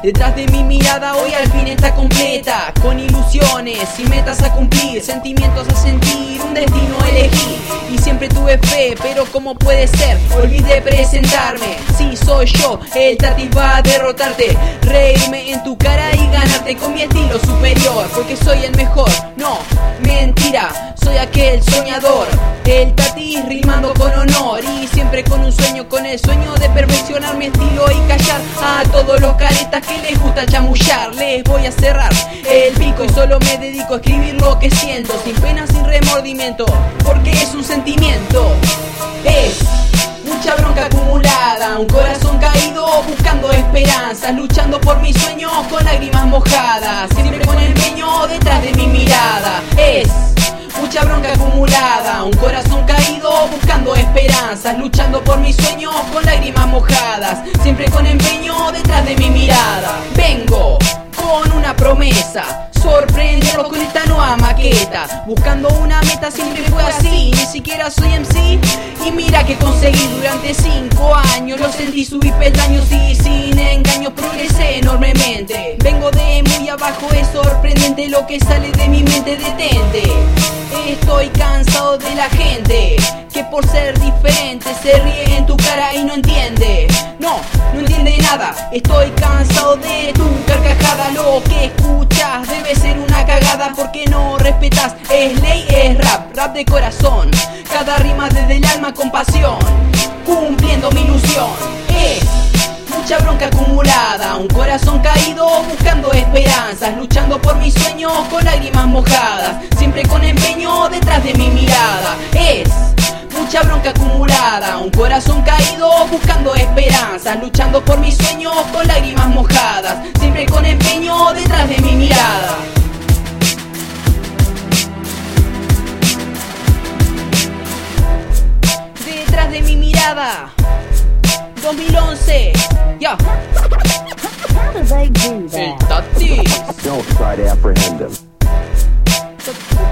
Detrás de mi mirada hoy al fin está completa, con ilusiones y metas a cumplir, sentimientos a sentir, un destino a elegir. Y siempre tuve fe, pero ¿cómo puede ser? Olvidé presentarme. Sí, soy yo, el Tatis va a derrotarte, reírme en tu cara y ganarte con mi estilo superior, porque soy el mejor. No, mentira, soy aquel soñador, el Tatis rimando con honor y siempre con un sueño, con el sueño de perfeccionar mi estilo y callar a todos los caretas que les gusta chamullar. Les voy a cerrar el pico y solo me dedico a escribir lo que siento, sin pena, sin remordimiento, porque es un sentimiento. Es mucha bronca acumulada, un corazón caído buscando esperanzas, luchando por mis sueños con lágrimas mojadas, siempre con empeño detrás de mi mirada. Es mucha bronca acumulada, un corazón caído buscando esperanzas, luchando por mis sueños con lágrimas mojadas, siempre con empeño detrás de mi mirada. Vengo con una promesa, sorprenderlos con esta nueva maqueta, buscando una meta, siempre fue así, ni siquiera soy MC. Y mira que conseguí durante 5 años, lo sentí, subí peldaños y sin engaños progresé enormemente. Vengo de muy abajo, es sorprendente lo que sale de mi mente, detente. Estoy cansado de la gente que por ser diferente se ríe en tu cara y no entiende. No entiende nada. Estoy cansado de tu carcajada. Lo que escuchas debe ser una cagada porque no respetas. Es ley, es rap de corazón. Cada rima desde el alma con pasión, cumpliendo mi ilusión. Es mucha bronca acumulada, un corazón caído buscando esperanzas, luchando por mis sueños con lágrimas mojadas, siempre con empeño detrás de mi mirada. Es mucha bronca acumulada, un corazón caído buscando esperanzas, luchando por mis sueños con lágrimas mojadas, siempre con empeño detrás de mi mirada. Detrás de mi mirada, 2011, ya. How do they do that? El Tatis. Don't try to apprehend him.